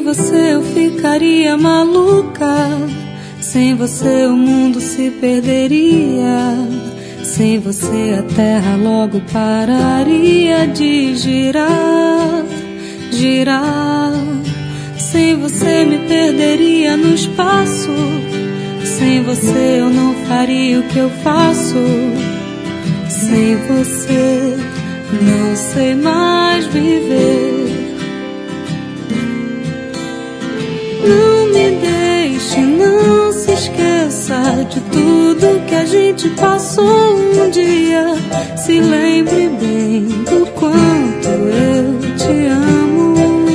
você eu ficaria maluca. Sem você o mundo se perderia. Sem você a terra logo pararia de girar, girar. Sem você me perderia no espaço. Sem você eu não faria o que eu faço. Sem você não sei mais viver. Não me deixe, não se esqueça de tudo que a gente passou um dia. Se lembre bem do quanto eu te amo.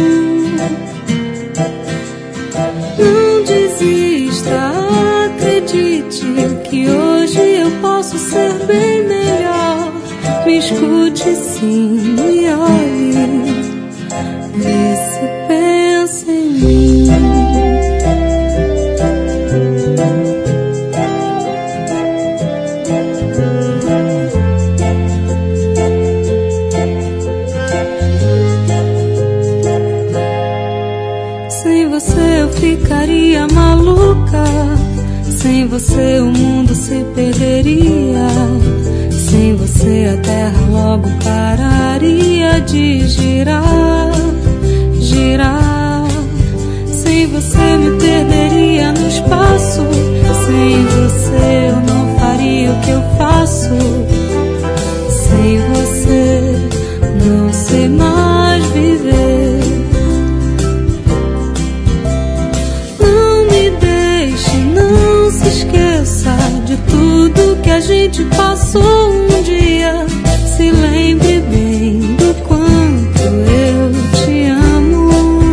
Não desista, acredite que hoje eu posso ser bem melhor. Me escute sim, me olhe, vê se pensa em mim. Sem você eu ficaria maluca. Sem você o mundo se perderia. Sem você a terra logo pararia de girar, girar. Sem você me perderia no espaço. Sem você eu não faria o que eu faço. Sem você não sei mais viver. Não me deixe, não se esqueça de tudo que a gente passou um dia. Se lembre bem do quanto eu te amo.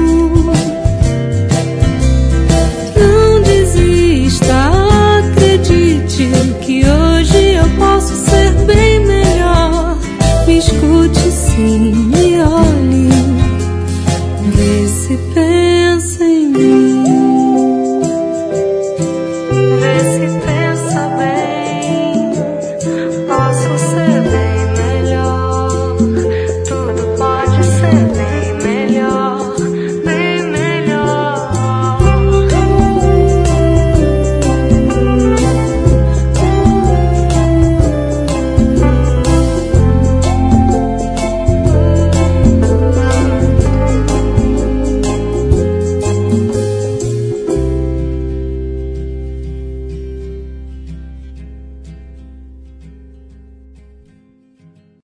Não desista, acredite que hoje eu posso ser bem melhor. Me escute sim, me olhe.